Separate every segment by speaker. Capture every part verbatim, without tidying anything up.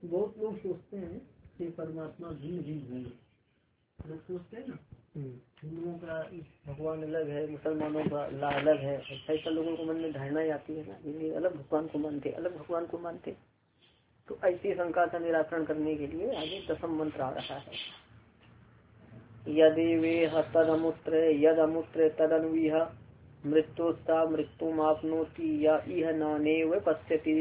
Speaker 1: बहुत लोग सोचते हैं कि परमात्मा भिन्न भिन्न है। लोग सोचते हैं ना हिंदुओं का भगवान अलग है, मुसलमानों का अल्लाह अलग है। ऐसा लोगों को मन में धारणा आती है ना, ये अलग भगवान को मानते, अलग भगवान को मानते। तो ऐसी शंका का निराकरण करने के लिए आगे दसम मंत्र आ रहा है। यदि वे तद अमुत्र यद अमुत्र तद अन्वीह मृत्युस्ता मृत्युम आपनोति या इह नानेव पश्यति।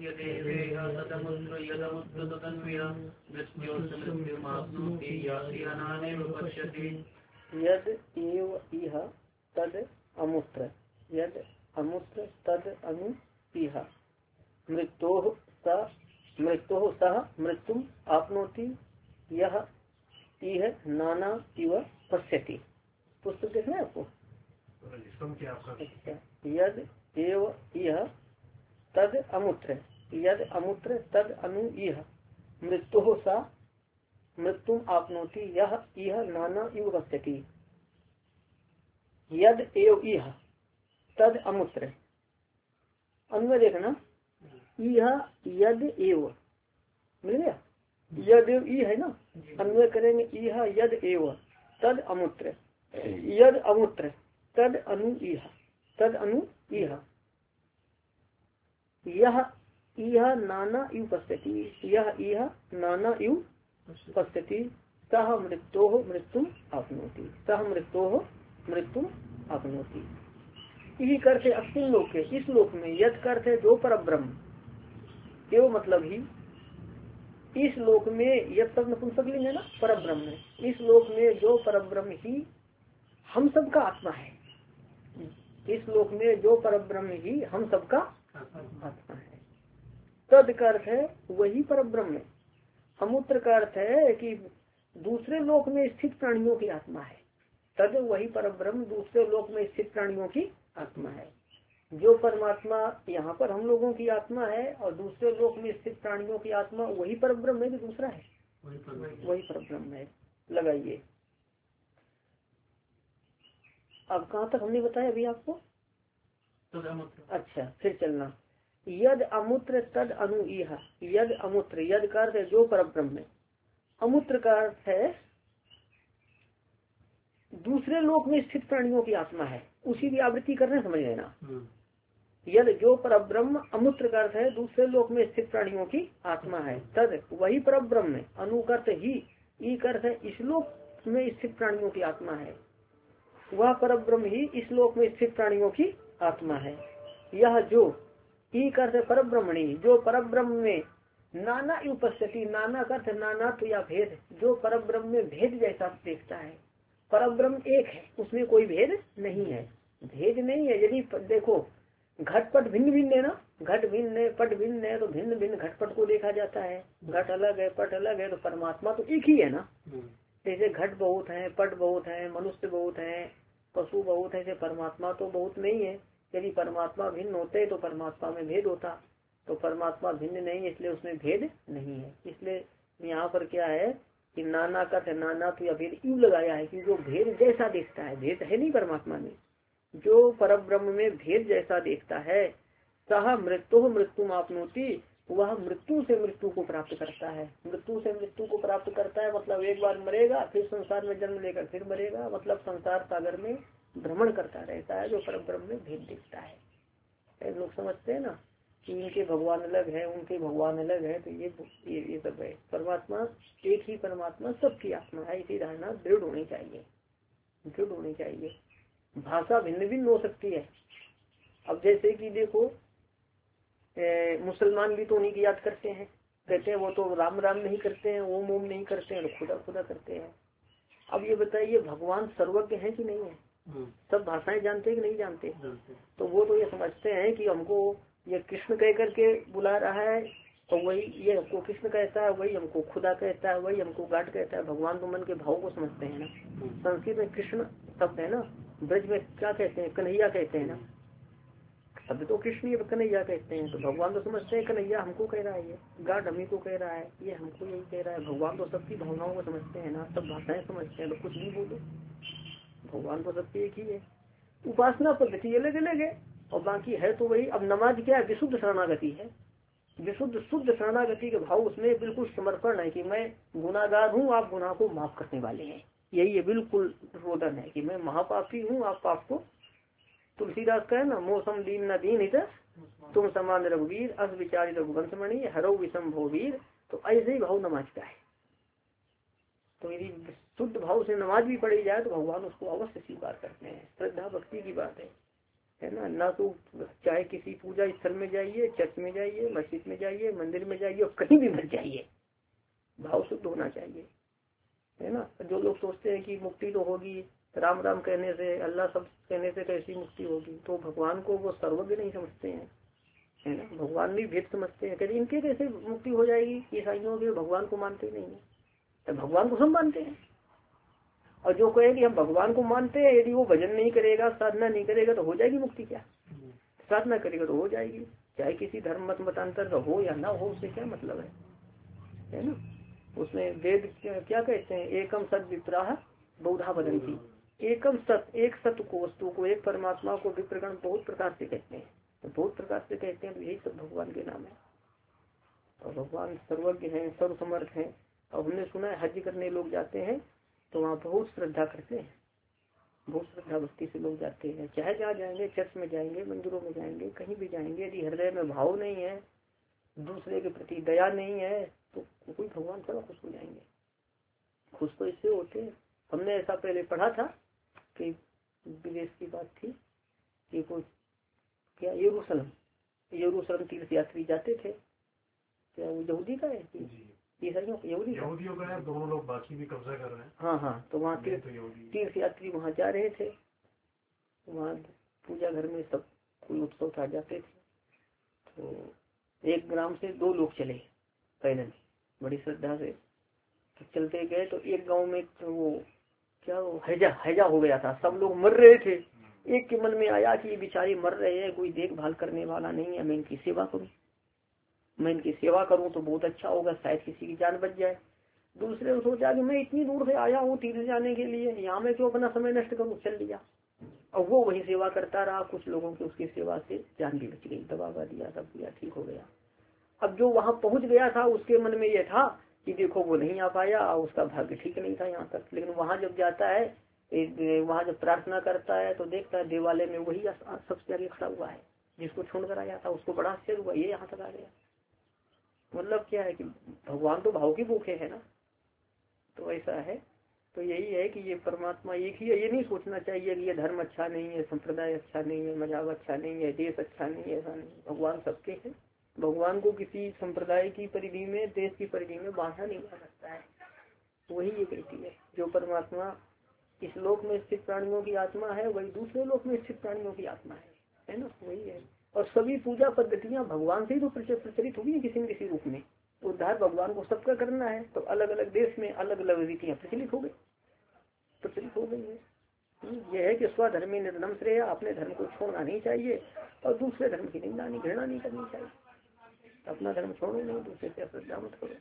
Speaker 1: यद एव इह तद अमुत्र यद अमुत्र तद अनु इह मृत्योः स मृत्योः सह मृत्युम आपनोति यह इह नाना इव पश्यति। पुस्तक देखना है आपको। अच्छा, यद एव इह तद अमुत्र यद अमुत्र तद अनु इह मृत्योः सा मृत्युम आपनोति यह इह नाना इव पश्यति। यद एव इह तद अमुत्र अन्वय देखना, इह यद एव मिल गया। यद एव ई है ना, अन्वय करेंगे इह यद एव तद अमुत्र यद अमुत्र तद अनु इह तद अनु इह यह इह नाना इव पश्यति यह इह नाना इव पश्यति सह मृत्योः मृत्युम आपनोति सह मृत्योः मृत्युम आपनोति। यही करते अस्मिन लोके इस लोक में यद करते जो परब्रह्म एवं मतलब ही इस लोक में यद सब नपुंसकलिंग है ना, परब्रह्म है। इस लोक में जो परब्रह्म ही हम सबका आत्मा है। इस लोक में जो परब्रह्म ही हम सबका आत्मा है। तद का अर्थ है वही परब्रह्म है। अमूत्र का अर्थ है कि दूसरे लोक में स्थित प्राणियों की आत्मा है। तद वही परब्रह्म दूसरे लोक में स्थित प्राणियों की आत्मा है। जो परमात्मा यहाँ पर हम लोगों की आत्मा है और दूसरे लोक में स्थित प्राणियों की आत्मा वही परब्रह्म है कि दूसरा है? वही परब्रह्म है। लगाइए। अब कहाँ तक हमने बताया अभी आपको? अच्छा, फिर चलना। यद अमूत्र तद अनु इह यद अमूत्र यद का अर्थ है जो परब्रह्म है। अमूत्र का अर्थ है दूसरे लोक में स्थित प्राणियों की आत्मा है। उसी की आवृत्ति करने समझ लेना। यद जो परब्रह्म अमूत्र का अर्थ है दूसरे लोक में स्थित प्राणियों की आत्मा है। तद वही परब्रह्म है। अनुकर्त ही ई अर्थ है इस लोक में स्थित प्राणियों की आत्मा है। वह परब्रह्म ही इस लोक में स्थित प्राणियों की आत्मा है। यह जो ई अर्थ है परब्रह्मणी जो परब्रह्म में नाना उपस्थिति नाना अर्थ नाना तो या भेद जो परब्रह्म में भेद जैसा देखता है। परब्रह्म एक है, उसमें कोई भेद नहीं है, भेद नहीं है। यदि देखो घटपट भिन्न भिन्न है ना, घट भिन्न है पट भिन्न है तो भिन्न भिन्न घटपट को देखा जाता है। घट अलग है पट अलग है तो परमात्मा तो एक ही है ना। जैसे घट बहुत है पट बहुत है मनुष्य बहुत है पशु बहुत है, परमात्मा तो बहुत नहीं है। यदि परमात्मा भिन्न होते तो परमात्मा में भेद होता, तो परमात्मा भिन्न नहीं है इसलिए उसमें भेद नहीं है। इसलिए यहाँ पर क्या है कि नाना का नाना तो या भेद यूं लगाया है कि जो भेद जैसा देखता है, भेद है नहीं परमात्मा में, जो परब्रह्म में भेद जैसा देखता है। सह मृत्यु मृत्यु आपनोति वह मृत्यु से मृत्यु को प्राप्त करता है। मृत्यु से मृत्यु को प्राप्त करता है मतलब एक बार मरेगा फिर संसार में जन्म लेकर फिर मरेगा, मतलब संसार सागर में भ्रमण करता रहता है जो परब्रह्म में भेद देखता है। लोग समझते हैं ना कि इनके भगवान अलग है उनके भगवान अलग है, तो ये ये, ये सब है। परमात्मा एक ही परमात्मा सबकी आत्मा है, इसी धारणा दृढ़ होनी चाहिए, दृढ़ होनी चाहिए। भाषा भिन्न भिन्न हो सकती है। अब जैसे कि देखो ए, मुसलमान भी तो उन्हीं की याद करते हैं, कहते हैं वो तो राम राम नहीं करते हैं, ओम ओम नहीं करते हैं, खुदा खुदा करते हैं। अब ये बताइए भगवान सर्वज्ञ है कि नहीं है? सब भाषाएं जानते हैं कि नहीं जानते? तो वो तो ये समझते हैं कि हमको ये कृष्ण कह करके बुला रहा है तो वही ये हमको कृष्ण कहता है, वही हमको खुदा कहता है, वही हमको गाड कहता है। भगवान तो मन के भाव को समझते हैं ना। संस्कृत में कृष्ण शब्द है ना, ब्रज में क्या कहते हैं? कन्हैया कहते हैं ना। शब्द तो कृष्ण कन्हैया कहते हैं, तो भगवान तो समझते हैं कन्हैया हमको कह रहा है, ये गाड हमी को कह रहा है, ये हमको यही कह रहा है। भगवान तो सबकी भावनाओं को समझते हैं ना, सब भाषाएं समझते हैं, तो कुछ भी बोलो भगवान तो सबकी एक ही है। उपासना पद्धति अलग अलग है और बाकी है तो वही। अब नमाज क्या है? विशुद्ध शरणागति है। विशुद्ध शुद्ध शरणागति के भाव उसमें बिल्कुल समर्पण है कि मैं गुनाहगार हूँ, आप गुनाह को माफ करने वाले हैं। यही है बिल्कुल रोदन है कि मैं महापापी हूँ, आप पाप को। तुलसीदास का है ना, मौसम दीन न दीन हित तुम समान रघुवीर अस विचारित रघुवंश मणि हरो विषम भोवीर। तो ऐसे ही भाव नमाज का है। तो यदि शुद्ध भाव से नमाज भी पढ़ी जाए तो भगवान उसको अवश्य स्वीकार करते हैं। श्रद्धा भक्ति की बात है है ना। ना तो चाहे किसी पूजा स्थल में जाइए, चर्च में जाइए, मस्जिद में जाइए, मंदिर में जाइए, और कहीं भी मत जाइए, भाव शुद्ध होना चाहिए, है ना। जो लोग सोचते हैं कि मुक्ति तो होगी राम राम कहने से, अल्लाह सब कहने से कैसी मुक्ति होगी, तो भगवान को वो सर्वज्ञ नहीं समझते हैं, है ना। भगवान भी भेद समझते हैं, कहते इनके कैसे मुक्ति हो जाएगी, ईसाइयों के भगवान को मानते नहीं है। तो भगवान को सब मानते हैं। और जो कहे कि हम भगवान को मानते हैं, यदि वो भजन नहीं करेगा, साधना नहीं करेगा तो हो जाएगी मुक्ति क्या? साधना करेगा तो हो जाएगी, चाहे किसी धर्म मत मतांतर का हो या ना हो, उससे क्या मतलब है, है ना। उसमें वेद क्या कहते हैं, एकम सत विप्राह बहुधा बदंती। एकम सत, एक सत्य को, वस्तु को, एक परमात्मा को विप्रगण बहुत प्रकार से कहते हैं। तो बहुत प्रकार से कहते हैं तो यही सब भगवान के नाम है। और भगवान सर्वज्ञ हैं, सर्वसमर्थ हैं। और हमने सुना है हज करने लोग जाते हैं तो वहाँ बहुत श्रद्धा करते हैं, बहुत श्रद्धा भक्ति से लोग जाते हैं। चाहे जहाँ जाएंगे, चर्च में जाएंगे, मंदिरों में जाएंगे, कहीं भी जाएंगे, यदि हृदय में भाव नहीं है, दूसरे के प्रति दया नहीं है, तो कोई भगवान थोड़ा खुश हो जाएंगे। खुश तो इससे होते हैं। हमने ऐसा पहले पढ़ा था कि विदेश की बात थी कि कोई क्या यरूशलेम यरूशलेम तीर्थ यात्री जाते थे, क्या वो यहूदी का है कि ईसाइयों यहूदी
Speaker 2: यहूदियों का है, दोनों लोग बाकी भी कब्जा कर रहे हैं।
Speaker 1: हाँ हाँ, तो वहाँ तीर्थ तीर्थ यात्री वहाँ जा रहे थे, वहाँ पूजा घर में सब कोई उत्सव था, जाते थे। तो एक ग्राम से दो लोग चले पैदल बड़ी श्रद्धा से, तो चलते गए तो एक गांव में तो वो क्या वो हैजा हैजा हो गया था, सब लोग मर रहे थे। एक के मन में आया कि बेचारे मर रहे हैं, कोई देखभाल करने वाला नहीं है, मैं इनकी सेवा करूं, मैं इनकी सेवा करूं तो बहुत अच्छा होगा, शायद किसी की जान बच जाए। दूसरे ने सोचा कि मैं इतनी दूर से आया हूँ तीर्थ जाने के लिए, यहाँ में क्यों अपना समय नष्ट करूँ, चल लिया। और वो वही सेवा करता रहा, कुछ लोगों की उसकी सेवा से जान भी बच गई, दवा दिया, सब दिया, ठीक हो गया। अब जो वहां पहुंच गया था उसके मन में यह था कि देखो वो नहीं आ पाया, उसका भाग्य ठीक नहीं था यहाँ तक। लेकिन वहां जब जाता है, वहां जब प्रार्थना करता है तो देखता है देवालय में वही सबसे आगे खड़ा हुआ है जिसको छोड़कर आया था। उसको बड़ा आश्चर्य हुआ, ये यहाँ तक आ गया। मतलब क्या है कि भगवान तो भाव की भूखे है ना, तो ऐसा है। तो यही है कि ये परमात्मा एक ही है। ये नहीं सोचना चाहिए कि ये धर्म अच्छा नहीं है, संप्रदाय अच्छा नहीं है, मजाक अच्छा नहीं है, देश अच्छा नहीं है, ऐसा नहीं। भगवान सबके हैं। भगवान को किसी संप्रदाय की परिधि में, देश की परिधि में बांधा नहीं जा सकता है। वही ये कहती है, जो परमात्मा इस लोक में स्थित प्राणियों की आत्मा है, वही दूसरे लोक में स्थित प्राणियों की आत्मा है, है ना, वही है। और सभी पूजा पद्धतियां भगवान से ही तो प्रचलित हुई है किसी न किसी रूप में। उद्धार भगवान को सबका करना है, तो अलग अलग देश में अलग अलग रीतियां प्रचलित हो गई प्रचलित हो गई है। यह है कि स्वधर्मी निर्धम श्रेय, अपने धर्म को छोड़ना नहीं चाहिए और दूसरे धर्म की निंदा नहीं, घृणा नहीं करनी चाहिए। अपना धर्म छोड़ो नहीं, दूसरे से अश्रद्धा मत करो।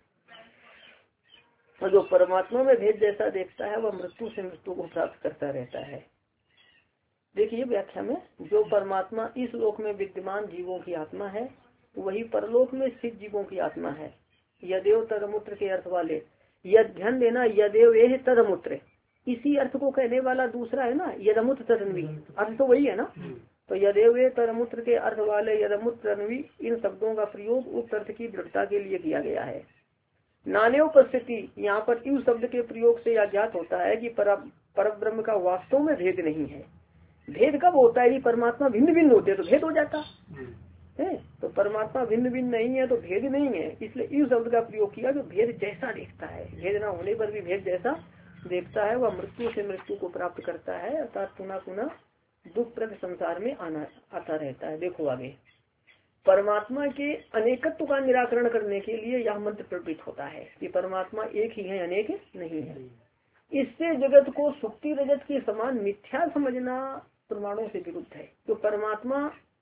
Speaker 1: और जो परमात्मा में भेद जैसा देखता है वह मृत्यु से मृत्यु को प्राप्त करता रहता है। देखिए व्याख्या में, जो परमात्मा इस लोक में विद्यमान जीवों की आत्मा है वही परलोक में स्थित जीवों की आत्मा है। यदेव तदमुत्र के अर्थ वाले, यद ध्यान देना, यदेव ये तदमुत्र, इसी अर्थ को कहने वाला दूसरा है ना यदमुत्र तदन्वी, अर्थ तो वही है ना। तो यदेव ये तदमुत्र के अर्थ वाले यदमुत्र तदन्वी, इन शब्दों का प्रयोग उक्त अर्थ की दृढ़ता के लिए किया गया है। नान्य उपस्थिति, यहाँ पर इस शब्द के प्रयोग से यह ज्ञात होता है कि पर ब्रह्म का वास्तव में भेद नहीं है। भेद कब होता है, परमात्मा भिन्न भिन्न होते तो भेद हो जाता है। तो परमात्मा भिन्न भिन्न नहीं है तो भेद नहीं है, इसलिए इस शब्द का प्रयोग किया जो भेद जैसा देखता है। भेद ना होने पर भी भेद जैसा देखता है, वह मृत्यु से मृत्यु को प्राप्त करता है, अर्थात पुनः पुनः दुख प्रद संसार में आना आता रहता है। देखो आगे, परमात्मा के अनेकत्व का निराकरण करने के लिए यह मंत्र प्रकटित होता है कि परमात्मा एक ही है, अनेक नहीं है। इससे जगत को सुक्ति रजत के समान मिथ्या समझना प्रमाणों से विरुद्ध है। तो परमात्मा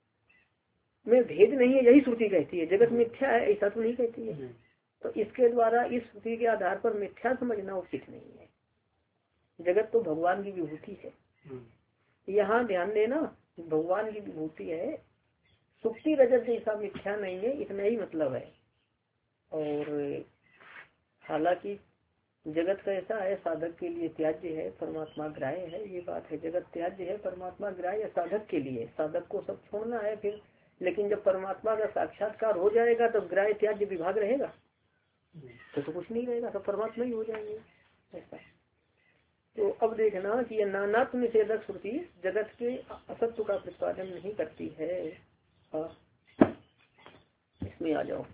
Speaker 1: में भेद नहीं है यही श्रुति कहती है, जगत मिथ्या है ऐसा तो नहीं कहती है। तो इसके द्वारा इस श्रुति के आधार पर मिथ्या समझना उचित नहीं है। जगत तो भगवान की विभूति है। यहाँ ध्यान देना, भगवान की विभूति है, सुक्ति रजत जैसा मिथ्या नहीं है, इतना ही मतलब है। और हालांकि जगत कैसा है, साधक के लिए त्याज्य है, परमात्मा ग्राह्य है, ये बात है। जगत त्याज्य है, परमात्मा ग्राह्य साधक के लिए, साधक को सब छोड़ना है फिर। लेकिन जब परमात्मा का साक्षात्कार हो जाएगा तो ग्राह्य त्याज्य विभाग रहेगा तो तो कुछ नहीं रहेगा, तो परमात्मा ही हो जाएंगे ऐसा। तो अब देखना कि यह नानात्म निषेधक श्रुति जगत के असत्व का प्रतिपादन नहीं करती है। हाँ, इसमें आ जाओ।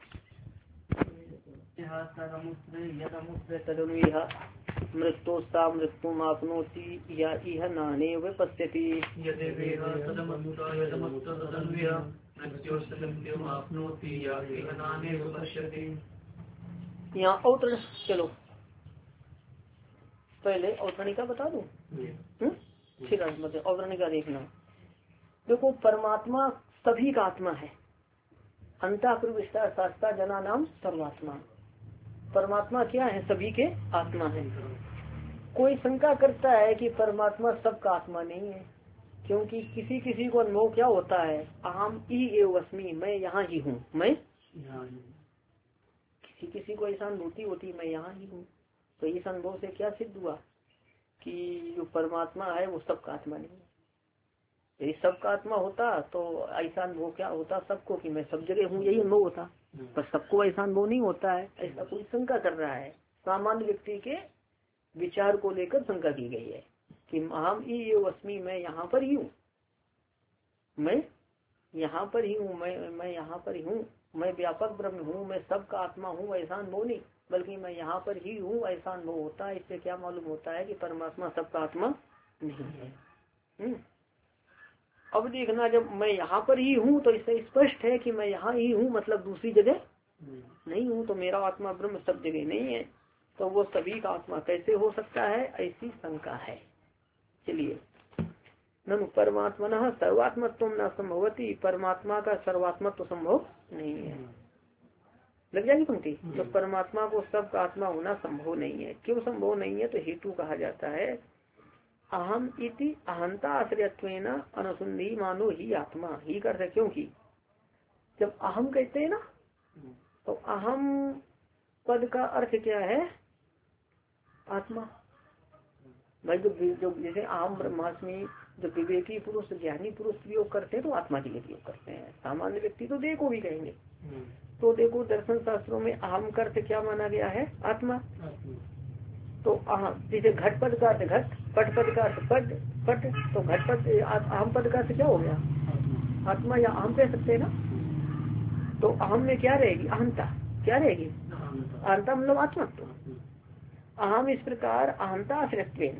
Speaker 1: मृत्योस्ता मृत्यु आपनोति या इह नाने व पश्यति। यहाँ अवतरण, चलो पहले अवतरणिका बता दूं, ठीक है। मतलब अवतरणिका देखना, देखो परमात्मा सभी का आत्मा है। अंतःपुर विस्तार शास्त्रा जना नाम सर्वात्मा। परमात्मा क्या है, सभी के आत्मा है। कोई शंका करता है कि परमात्मा सबका आत्मा नहीं है, क्योंकि किसी किसी को अनुभव क्या होता है, अहम ई एव अस्मि, मैं यहाँ ही हूँ, मैं किसी किसी को ऐसा अनुभूति होती मैं यहाँ ही हूँ। तो इस अनुभव से क्या सिद्ध हुआ कि जो परमात्मा है वो सबका आत्मा नहीं है। यदि सबका आत्मा होता तो ऐसा अनुभव क्या होता सबको कि मैं सब जगह हूँ, यही अनुभव होता। पर सबको ऐसा अनुभव नहीं होता है, ऐसा कोई शंका कर रहा है। सामान्य व्यक्ति के विचार को लेकर शंका की गई है कि अहम ई एव अस्मि, मैं यहाँ पर ही हूँ, मैं यहाँ पर ही हूँ, मैं मैं यहाँ पर ही हूँ, मैं व्यापक ब्रह्म हूँ, मैं सबका आत्मा हूँ, ऐसा अनुभव नहीं, बल्कि मैं यहाँ पर ही हूँ ऐसा अनुभव होता है। इससे क्या मालूम होता है कि परमात्मा सबका आत्मा नहीं है। हुँ? अब देखना, जब मैं यहाँ पर ही हूँ तो इससे स्पष्ट है कि मैं यहाँ ही हूँ, मतलब दूसरी जगह नहीं हूँ, तो मेरा आत्मा ब्रह्म सब जगह नहीं है, तो वो सभी का आत्मा कैसे हो सकता है, ऐसी शंका है। चलिए, ननु परमात्मा सर्वात्मत्व न संभवती, परमात्मा का सर्वात्मत्व संभव नहीं है। लग जाएगी पंक्ति, तो परमात्मा को सबका आत्मा होना संभव नहीं है। क्यों संभव नहीं है, तो हेतु कहा जाता है अहम इति अहंता आश्रयत्वेन अनुसंधी मानो ही आत्मा ही करते। क्योंकि जब अहम कहते हैं ना, तो अहम पद का अर्थ क्या है, आत्मा। भाई जो जो जैसे अहम ब्रह्मास्मि जो विवेकी पुरुष ज्ञानी पुरुष प्रयोग करते हैं तो आत्मा के लिए प्रयोग करते हैं। सामान्य व्यक्ति तो देखो भी कहेंगे। तो देखो दर्शन शास्त्रों में अहम का अर्थ क्या माना गया है, आत्मा। तो अहम जैसे घट पद का अर्थ घट, पट पद का अर्थ पट पट, तो घट पद अहम पद का अर्थ क्या हो गया, आत्मा या अहम कह सकते हैं ना। तो अहम में क्या रहेगी, अहंता क्या रहेगी, अहंता मतलब आत्मा। तो अहम इस प्रकार अहंता आश्रयत्वेन,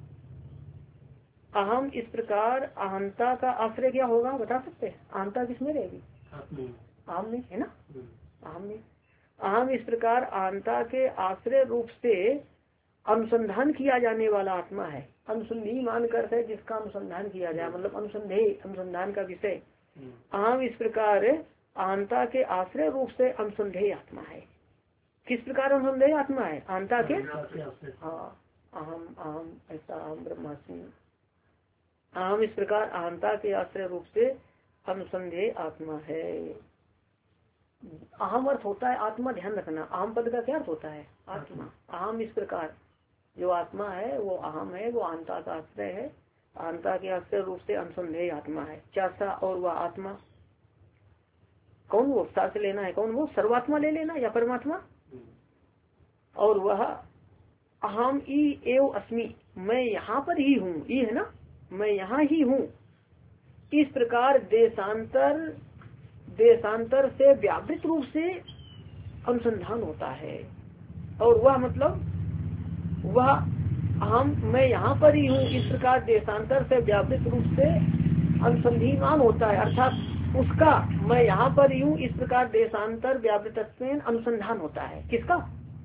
Speaker 1: अहम इस प्रकार अहंता का आश्रय क्या होगा बता सकते हैं, अहंता किसमें रहेगी, अहम में है ना, अहम में। अहम इस प्रकार अहंता के आश्रय रूप से अनुसंधान किया जाने वाला आत्मा है। अनुसंधी मान कर है जिसका अनुसंधान किया जाए, मतलब अनुसंधेय, अनुसंधान का विषय। अहम इस प्रकार अहंता के आश्रय रूप से अनुसंधेय आत्मा है। किस प्रकार अनुसंधेय आत्मा है, अहंता के, हाँ अहम अहम ऐसा अहम ब्रह्मास्मि। अहम इस प्रकार अहंता के आश्रय रूप से अनुसंधेय आत्मा है। अहम अर्थ होता है आत्मा, ध्यान रखना। अहम पद का क्या अर्थ होता है, आत्मा। अहम इस प्रकार जो आत्मा है वो अहम है, वो अहंता का आश्रय है, अहंता के आश्रय रूप से अनुसंधेय आत्मा है। चासा और वह आत्मा कौन, वो सा से लेना है, कौन वो, सर्वात्मा ले लेना या परमात्मा। और वह अहम ई एव अस्मि, मैं यहाँ पर ही हूँ, ये है ना, मैं यहाँ ही हूँ। इस प्रकार देशांतर देशांतर से व्यावृत रूप से अनुसंधान होता है। और वह मतलब वह हम मैं यहाँ पर ही हूँ, इस प्रकार देशांतर से व्यावृत रूप से अनुसंधान होता है, अर्थात उसका मैं यहाँ पर ही हूँ इस प्रकार देशांतर व्यावृत अनुसंधान होता है। किसका,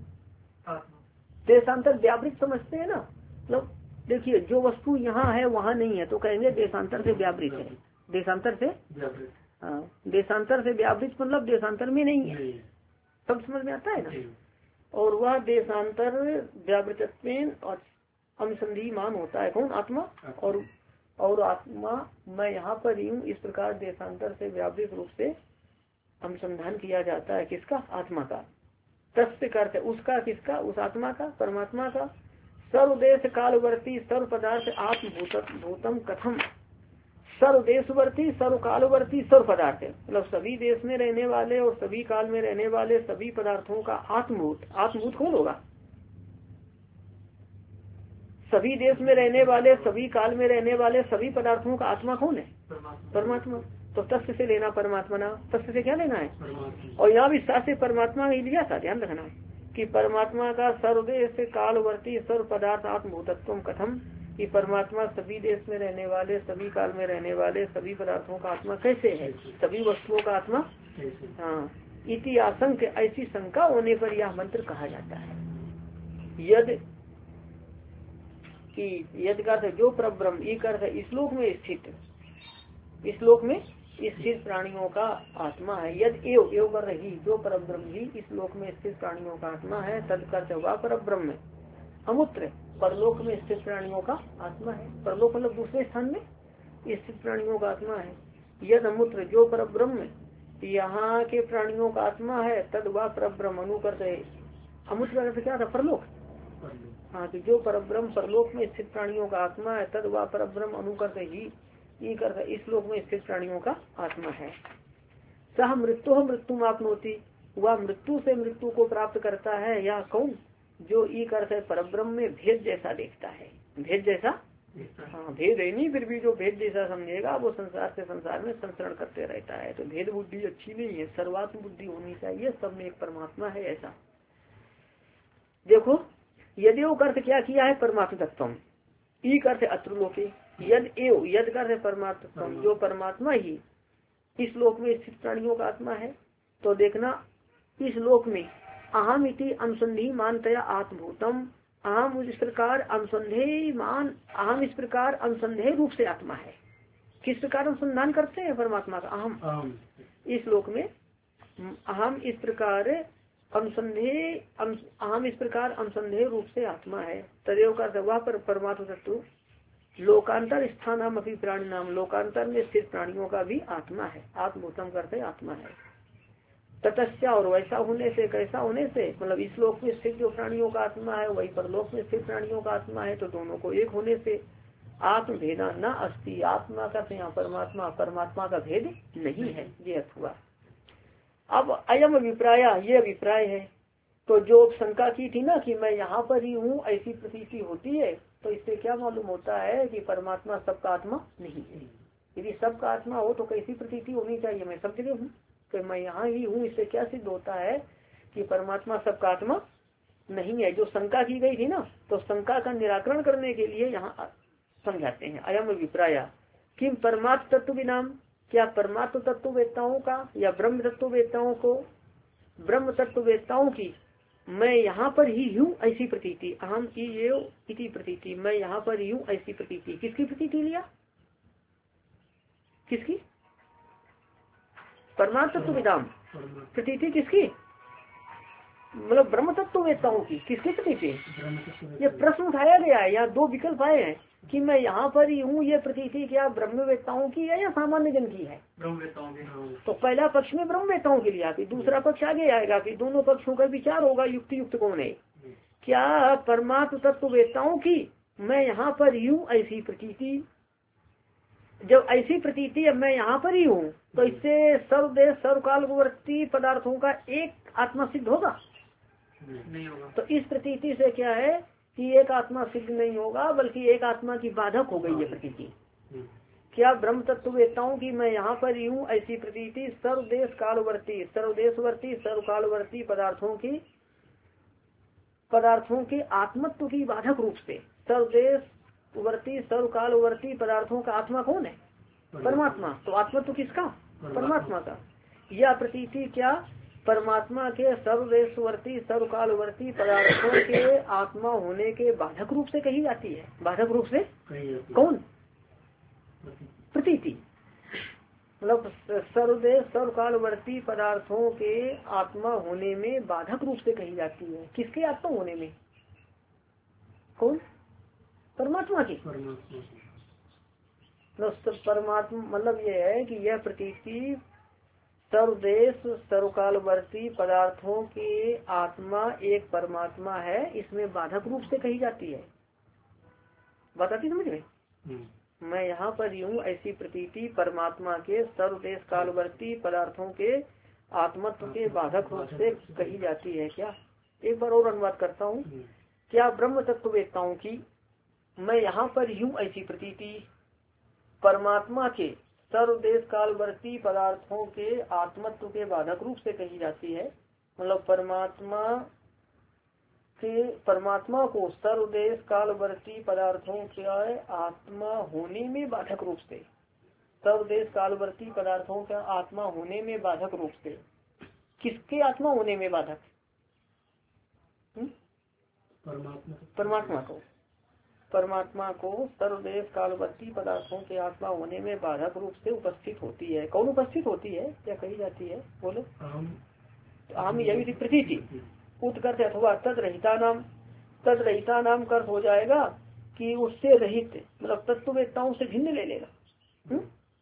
Speaker 1: देशांतर व्यावृत समझते हैं ना, मतलब देखिए जो वस्तु यहाँ है वहाँ नहीं है तो कहेंगे देशांतर से व्यावृत है। देशांतर से, हाँ देशांतर से व्यावृत मतलब देशांतर में नहीं है, सब समझ में आता है ना। और वह देशांतर व्यावृतत्वेन और अनुसंधिमान होता है, कौन, आत्मा। और और आत्मा मैं यहाँ पर ही हूँ, इस प्रकार देशांतर से व्यावृत रूप से अनुसंधान किया जाता है। किसका? आत्मा का। तस्य का अर्थ है उसका, किसका? उस आत्मा का, परमात्मा का। सर्वदेश कालवर्ती सर्व पदार्थ आत्मभूत भूतम कथम। सर्वदेशवर्ती सर्व कालवर्ती सर्व पदार्थ, मतलब सभी देश में रहने वाले और सभी काल में रहने वाले सभी पदार्थों का आत्मभूत। आत्मभूत कौन होगा? सभी देश में रहने वाले, सभी काल में रहने वाले सभी पदार्थों का आत्मा कौन है? परमात्मा। तो तस्य से लेना परमात्मा ना, तस्य से क्या लेना है? और यहाँ भी साथ से परमात्मा ही लिया था, ध्यान रखना है कि परमात्मा का सर्वदेश कालवर्ती सर्व पदार्थ आत्मभूतत्व कथम, कि परमात्मा सभी देश में रहने वाले, सभी काल में रहने वाले सभी पदार्थों का आत्मा कैसे है? सभी वस्तुओं का आत्मा। हाँ, इति आशंक, ऐसी शंका होने पर यह मंत्र कहा जाता है। यद कि यद का अर्थ जो परब्रह्म, ई का अर्थ इस लोक में स्थित, इस लोक में स्थित प्राणियों का आत्मा है। यद एव एव कर रही, जो परब्रह्म ही इस लोक में स्थित प्राणियों का आत्मा है। तद कर्त हुआ परब्रह्म अमूत्र, परलोक में स्थित प्राणियों का आत्मा है। परलोक मतलब दूसरे स्थान में स्थित प्राणियों का आत्मा है। यद अमूत्र, जो परब्रह्म यहाँ के प्राणियों का आत्मा है। तद वह परब्रह्म अनु करते, अमूत्र का क्या था? परलोक। हाँ, तो जो परब्रह्म परलोक में स्थित प्राणियों का आत्मा है। तद वह परब्रह्म अनु करते ही, ये करते इस लोक में स्थित प्राणियों का आत्मा है। सह मृत्यु मृत्यु आपनोति, वह मृत्यु से मृत्यु को प्राप्त करता है। या कौन? जो ई करते परब्रह्म में भेद जैसा देखता है। भेद जैसा, हाँ भेद है नहीं, फिर भी जो भेद जैसा समझेगा वो संसार से संसार में संचरण करते रहता है। तो भेद बुद्धि अच्छी नहीं है, सर्वात्म बुद्धि होनी चाहिए, सब में एक परमात्मा है ऐसा। देखो यदि वो अर्थ क्या किया है? परमात्म तत्व। ई अर्थ अत्रुलोके, यद एव, यद अर्थ परमात्म, जो परमात्मा ही इस लोक में स्थित प्राणियों का आत्मा है। तो देखना इस लोक में अहम इति अनुसंधि मानतया आत्मभूतम, अहम इस प्रकार अनुसंधेय मान, अहम इस प्रकार अनुसंधेय रूप से आत्मा है। किस प्रकार अनुसंधान करते हैं परमात्मा का? अहम, इस लोक में अहम इस प्रकार अनुसंधेय, अहम इस प्रकार अनुसंधेय रूप से आत्मा है। तदेव का वह पर परमात्मा तत्व लोकांतर स्थान हम अपनी प्राणी नाम, लोकांतर में स्थित प्राणियों का भी आत्मा है। आत्मभूतम करते आत्मा है। ततस्या, और वैसा होने से, कैसा होने से, मतलब इस लोक में स्थित जो प्राणियों का आत्मा है वही परलोक में स्थित प्राणियों का आत्मा है। तो दोनों को एक होने से आत्म भेदा न अस्ति, आत्मा का यहाँ परमात्मा, परमात्मा का भेद नहीं है, ये अर्थ हुआ। अब अयम अभिप्राय, ये अभिप्राय है। तो जो शंका की थी ना कि मैं यहाँ पर ही हूँ ऐसी प्रतीति होती है, तो इससे क्या मालूम होता है कि परमात्मा सबका आत्मा नहीं है। यदि सबका आत्मा हो तो कैसी प्रतीति होनी चाहिए? मैं सब जगह हूँ, तो मैं यहाँ ही हूँ। इससे क्या सिद्ध होता है कि परमात्मा सबका आत्मा नहीं है। जो शंका की गई थी ना, तो शंका का निराकरण करने के लिए यहाँ समझाते हैं। अयम अभिप्राय किम परमात्म तत्व विनाम, क्या परमात्म तत्व वेत्ताओं का या ब्रह्म तत्व वेत्ताओं को, ब्रह्म तत्व वेत्ताओं की मैं यहाँ पर ही हूँ ऐसी प्रतीति, अहम इति प्रतीति, मैं यहाँ पर ही हूँ ऐसी प्रतीति। किसकी प्रतीति लिया? किसकी? परमात्म तत्व विदाम प्रतीति किसकी? मतलब ब्रह्म तत्व वेत्ताओं की। किसकी प्रतीति? ये प्रश्न उठाया गया है। यहाँ दो विकल्प आए हैं कि मैं यहाँ पर ही हूँ, ये प्रतीति क्या ब्रह्म वेत्ताओं की है या सामान्य जन की है?
Speaker 2: ब्रह्मवेत्ताओं की।
Speaker 1: तो पहला पक्ष में ब्रह्म वेत्ताओं के लिए आती, दूसरा पक्ष आगे आएगा कि दोनों पक्षों का विचार होगा, युक्ति युक्त कौन है। क्या परमात्म तत्व वेत्ताओं की मैं यहाँ पर ही हूँ ऐसी प्रतीति, जब ऐसी प्रतीति अब मैं यहाँ पर ही हूँ तो इससे सर्वदेश सर्वकालवर्ती पदार्थों का एक आत्मा सिद्ध होगा?
Speaker 2: नहीं होगा।
Speaker 1: तो इस प्रतीति से क्या है कि एक आत्मा सिद्ध नहीं होगा, बल्कि एक आत्मा की बाधक हो गई है प्रतीति। क्या ब्रह्म तत्ववेत्ताओं की मैं यहाँ पर ही हूँ ऐसी प्रतीति सर्वदेश कालवर्ती, सर्वदेशवर्ती सर्वकालवर्ती पदार्थों की पदार्थों के आत्मत्व की बाधक रूप से, सर्वदेशवर्ती सर्वकालवर्ती पदार्थों का आत्मा कौन है? परमात्मा। तो आत्मत्व किसका? परमात्मा का। यह प्रतीति क्या परमात्मा के सर्वदेशवर्ती सर्वकालवर्ती पदार्थों के आत्मा होने के बाधक रूप से कही जाती है। बाधक रूप से कौन? प्रतीति। मतलब सर्वदेश सर्वकालवर्ती पदार्थों के आत्मा होने में बाधक रूप से कही जाती है। किसके आत्मा होने में? कौन? परमात्मा की। परमात्मा मतलब ये है कि यह प्रतीति सर्वदेश सर्वकालवर्ती पदार्थों की आत्मा एक परमात्मा है, इसमें बाधक रूप से कही जाती है। बताती समझ में, मैं यहाँ पर यूं ऐसी प्रतीति परमात्मा के सर्वदेश कालवर्ती पदार्थों के आत्मत्व के बाधक रूप से कही जाती है। क्या, एक बार और अनुवाद करता हूँ। क्या ब्रह्म तत्ववेत्ताओं की मैं यहाँ पर यूं ऐसी प्रतीति परमात्मा के सर्वदेश कालवर्ती पदार्थों के आत्मत्व के बाधक रूप से कही जाती है। मतलब परमात्मा के परमात्मा को सर्वदेश कालवर्ती पदार्थों के आत्मा होने में बाधक रूप से, सर्वदेश कालवर्ती पदार्थों का आत्मा होने में बाधक रूप से, किसके आत्मा होने में बाधक? परमात्मा परमात्मा को परमात्मा को सर्वदेश कालवर्ती पदार्थों के आत्मा होने में बाधक रूप से उपस्थित होती है। कौन उपस्थित होती है, क्या कही जाती है, बोलो? हम यही प्रतीति उत करते अथवा तद रहिता नाम, तद रहिता नाम कर हो जाएगा कि उससे रहित, मतलब तत्ववेत्ताओं से भिन्न ले लेगा। हुँ?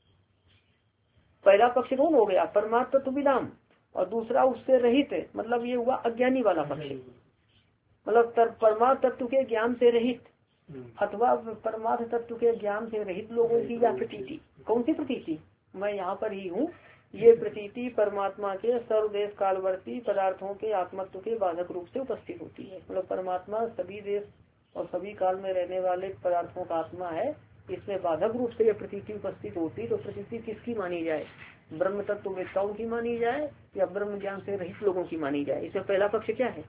Speaker 1: पहला पक्ष कौन हो गया, परमात्म तत्वविदाम, और दूसरा उससे रहित, मतलब ये हुआ अज्ञानी वाला पक्ष, मतलब परमात्म तत्व के ज्ञान से रहित अथवा परमार्थ तत्व के ज्ञान से रहित लोगों की यह प्रतीति। कौन सी प्रतीति, मैं यहाँ पर ही हूँ, ये प्रतीति परमात्मा के सर्वदेश कालवर्ती पदार्थों के आत्मत्व के बाधक रूप से उपस्थित होती है। मतलब परमात्मा सभी देश और सभी काल में रहने वाले पदार्थों का आत्मा है, इसमें बाधक रूप से यह प्रतीति उपस्थित होती। तो प्रतीति किसकी मानी जाए, ब्रह्म तत्ववेत्ताओं की मानी जाए या ब्रह्म ज्ञान से रहित लोगों की मानी जाए? इसमें पहला पक्ष क्या है,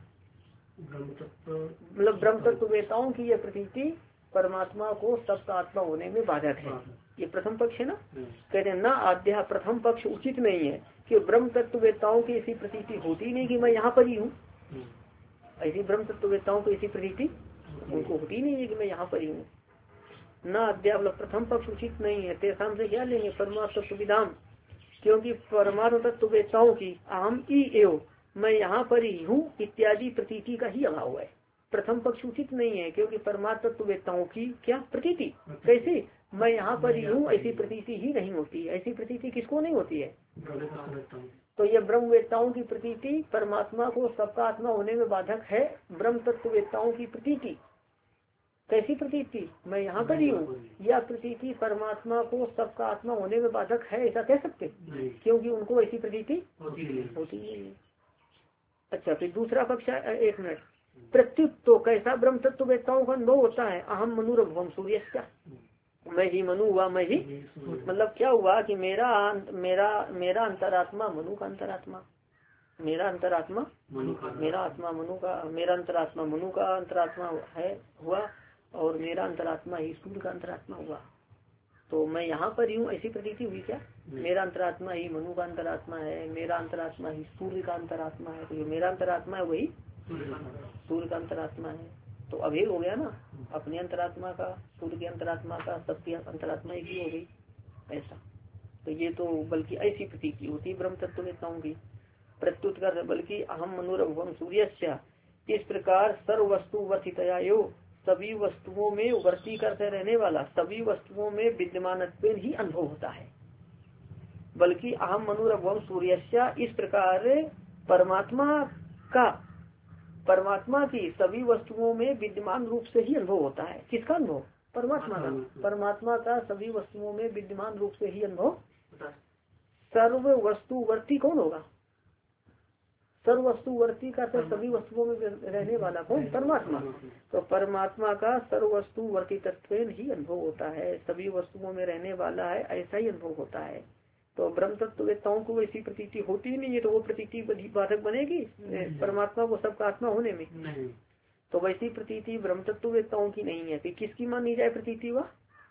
Speaker 1: मतलब ब्रह्म तत्ववेत्ताओं की यह प्रतीति परमात्मा को सबका आत्मा होने में बाधक है, ये प्रथम पक्ष है ना। कहते हैं ना आद्या, प्रथम पक्ष उचित नहीं है कि ब्रह्म तत्ववेत्ताओं की ऐसी प्रतीति होती नहीं कि मैं यहाँ पर ही हूँ, ऐसी ब्रह्म तत्ववेत्ताओं की ऐसी प्रतीति उनको होती नहीं है कि मैं यहाँ पर ही हूँ। न अद्या मतलब प्रथम पक्ष उचित नहीं है। तेसाम से क्या लेंगे, परमात्म तत्वविदाम, क्योंकि परमात्म तत्ववेत्ताओं की अहम ई एव, मैं यहाँ पर ही हूँ इत्यादि प्रतीति का ही अभाव है। प्रथम पक्ष उचित नहीं है क्योंकि परमात्म तत्ववेत्ताओं की क्या प्रतीति, कैसी, मैं यहाँ पर ही हूँ ऐसी प्रतीति ही नहीं होती है। ऐसी प्रतीति किसको नहीं होती है, तो ये ब्रह्मवेत्ताओं की प्रतीति परमात्मा को सबका आत्मा होने में बाधक है। ब्रह्म तत्ववेत्ताओं की प्रतीति कैसी प्रतीति, मैं यहाँ पर ही हूँ, यह प्रतीति परमात्मा को सबका आत्मा होने में बाधक है, ऐसा कह सकते, क्योंकि उनको ऐसी प्रतीति होती है। अच्छा, फिर दूसरा पक्ष, एक मिनट, प्रत्युत तो कैसा ब्रह्म तत्ववेत्ताओं का अनुभव होता है, अहम मनुरभवम सूर्य, मैं ही मनु हुआ, मैं ही, मतलब क्या हुआ कि मेरा मेरा मेरा अंतरात्मा मनु का अंतरात्मा, मेरा अंतरात्मा मेरा आत्मा मनु का, मेरा अंतरात्मा मनु का अंतरात्मा है हुआ, और मेरा अंतरात्मा ही सूर्य का अंतरात्मा हुआ। तो मैं यहाँ पर हूँ ऐसी प्रतीति हुई क्या, मेरा अंतरात्मा ही मनु का अंतरात्मा है, मेरा अंतरात्मा ही सूर्य का अंतरात्मा है। तो जो मेरा अंतरात्मा है वही सूर्य का अंतरात्मा है, तो अभेद हो गया ना, अपने अंतरात्मा का सूर्य के अंतरात्मा का सबकी अंतरात्मा एक ही हो गई ऐसा। तो ये तो बल्कि ऐसी प्रतीति होती ब्रह्म तत्ववेत्ताओं की। प्रत्युत कर बल्कि अहम मनुरभवम सूर्यस्य, इस प्रकार सर्व वस्तु वर्तितया यो, सभी वस्तुओं में वर्ती करते रहने वाला, सभी वस्तुओं में विद्यमान ही अनुभव होता है। बल्कि अहम मनुरभवम सूर्यस्य, इस प्रकार परमात्मा का परमात्मा की सभी वस्तुओं में विद्यमान रूप से ही अनुभव होता है। किसका अनुभव, परमात्मा का, परमात्मा का सभी वस्तुओं में विद्यमान रूप से ही अनुभव। सर्व वस्तुवर्ती कौन होगा, सर्व वस्तुवर्ती का तो सभी वस्तुओं में रहने वाला कौन, परमात्मा। तो परमात्मा का सर्व वस्तुवर्ती तत्व ही अनुभव होता है, सभी वस्तुओं में रहने वाला है, ऐसा ही अनुभव होता है। तो ब्रह्म तत्ववेत्ताओं को वैसी प्रतीति होती नहीं है, तो वो प्रतीति बाधक बनेगी परमात्मा को सबका आत्मा होने में नहीं। तो वैसी प्रतीति ब्रह्म तत्ववेत्ताओं की नहीं है। फिर किसकी मानी जाए प्रतीति, वह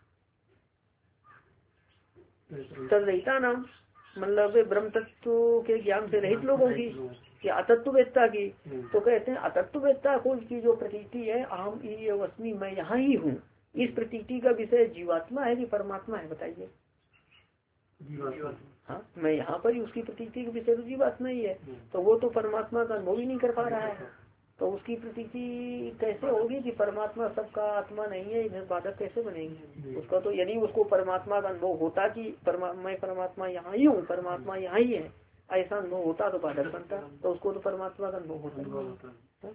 Speaker 1: तद्रहिता नाम, मतलब ब्रह्म तत्व के ज्ञान से रहित लोगों की या अतत्ववेत्ता की। तो कहते हैं अतत्ववेत्ता को की जो प्रतीति है, अहम ई वस्मी, मैं यहाँ ही हूँ, इस प्रतीति का विषय जीवात्मा है कि परमात्मा है, बताइए। हाँ, मैं यहाँ पर ही, उसकी प्रतीति के विषय तो जीवात्मा ही है, तो वो तो परमात्मा का अनुभव ही नहीं कर पा रहा है। तो उसकी प्रतीति कैसे होगी कि परमात्मा सबका आत्मा नहीं है, इधर बाधक कैसे बनेगी उसका? तो यदि उसको परमात्मा का अनुभव होता कि परमा मैं परमात्मा यहाँ ही हूँ, परमात्मा यहाँ ही है, ऐसा अनुभव होता तो बाधक बनता। तो उसको तो परमात्मा का अनुभव होता है।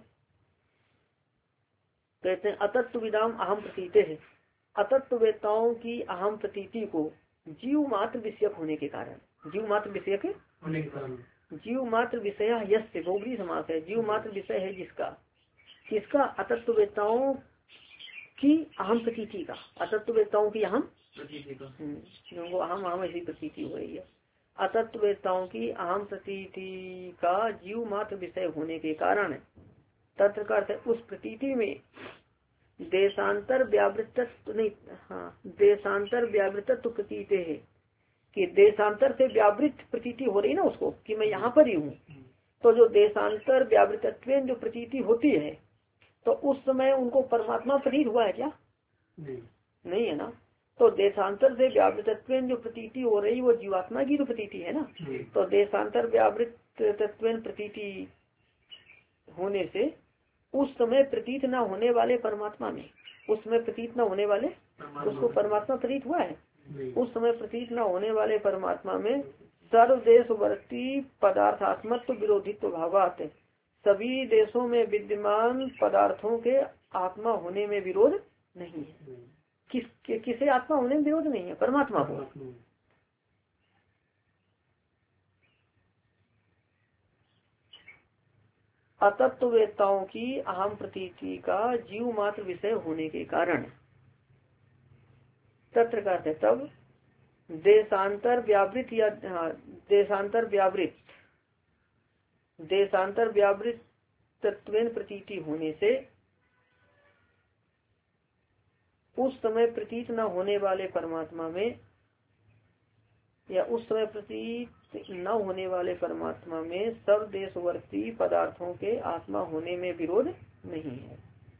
Speaker 1: कहते हैं अतत्व विदाम अहम प्रतीते है, अतत्व वेताओं की अहम प्रतीति को जीव मात्र विषयक होने के कारण, जीव मात्र विषयक होने के कारण, जीव मात्र विषय यस्य बहुब्री समास है, जीव मात्र विषय है जिसका, किसका? अतत्व वेताओं की अहम प्रतीति का, अतत्व वेताओं की अहम प्रतीति का, जो अहम अहम ऐसी प्रतीति हो रही है। अतत्व वेताओं की अहम प्रतीति का जीव मात्र विषय होने के कारण तत्र का अर्थ है उस प्रतीति में देशांतर व्यावृत्तत्व नहीं, हाँ देशांतर व्यावृत्तत्व प्रतीत है कि देशांतर से व्यावृत प्रतीति हो रही ना उसको कि मैं यहाँ पर ही हूँ। तो जो देशांतर व्यावृत्तत्व जो प्रतीति होती है तो उस समय उनको परमात्मा प्रतीत हुआ है क्या? नहीं, नहीं है ना। तो देशांतर से व्यावृत्तत्व जो प्रतीति हो रही वो जीवात्मा की तो प्रतीति है ना। तो देशांतर व्यावृत्तत्व प्रतीति होने से उस समय प्रतीत न होने वाले परमात्मा में, उस समय प्रतीत न होने वाले उसको परमात्मा प्रतीत हुआ है, उस समय प्रतीत न होने वाले परमात्मा में सर्वदेशवर्ती पदार्थात्मत्व विरोधित्व भावात, सभी देशों में विद्यमान पदार्थों के आत्मा होने में विरोध नहीं है। किस कि, किसे आत्मा होने में विरोध नहीं है? परमात्मा को। अतत्ववेत्ताओं की अहम प्रतीति का जीव मात्र विषय होने के कारण तत्र का तब देशांतर व्यावृत या देशांतर व्यावृत देशांतर व्यावृत तत्वेन प्रतीति होने से उस समय प्रतीत न होने वाले परमात्मा में या उस समय प्रतीत न होने वाले परमात्मा में सब देशवर्ती पदार्थों के आत्मा होने में विरोध नहीं है।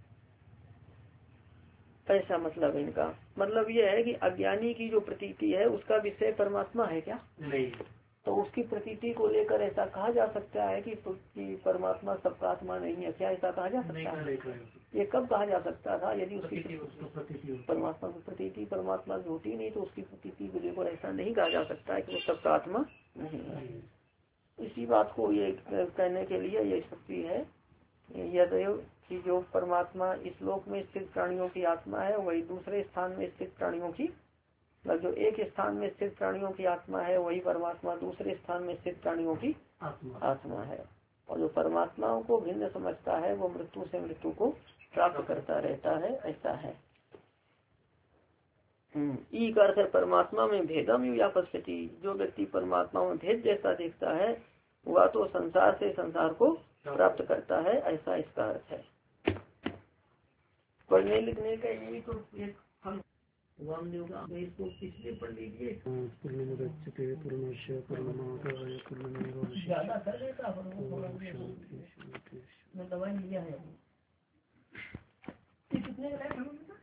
Speaker 1: ऐसा मतलब इनका मतलब यह है कि अज्ञानी की जो प्रतीति है उसका विषय परमात्मा है क्या? नहीं। तो उसकी प्रतीति को लेकर ऐसा कहा जा सकता है कि, कि परमात्मा सबका आत्मा नहीं है क्या? ऐसा कहा जा सकता है? ये कब कहा जा सकता था? यदि उसकी परमात्मा की प्रतीति परमात्मा की होती नहीं तो उसकी प्रतीति को लेकर ऐसा नहीं कहा जा सकता है कि वो सबका आत्मा नहीं है। इसी बात को ये कहने के लिए ये शक्ति है यदि कि जो परमात्मा इस लोक में स्थित प्राणियों की आत्मा है वही दूसरे स्थान में स्थित प्राणियों की, जो एक स्थान में स्थित प्राणियों की आत्मा है वही परमात्मा दूसरे स्थान में स्थित प्राणियों की आत्मा आत्मा है। और जो परमात्माओं को भिन्न समझता है वो मृत्यु से मृत्यु को प्राप्त करता रहता है, ऐसा है। ई का अर्थ है परमात्मा में भेदम यू व्यापस्यति, जो व्यक्ति परमात्मा में भेद जैसा देखता है वह तो संसार से संसार को प्राप्त करता है, ऐसा इसका अर्थ है। पढ़ने लिखने का यही तो एक हम वामदेव का इसको पिछले पढ़ लीजिए ज्यादा कर देता मैं दवाई लिया है।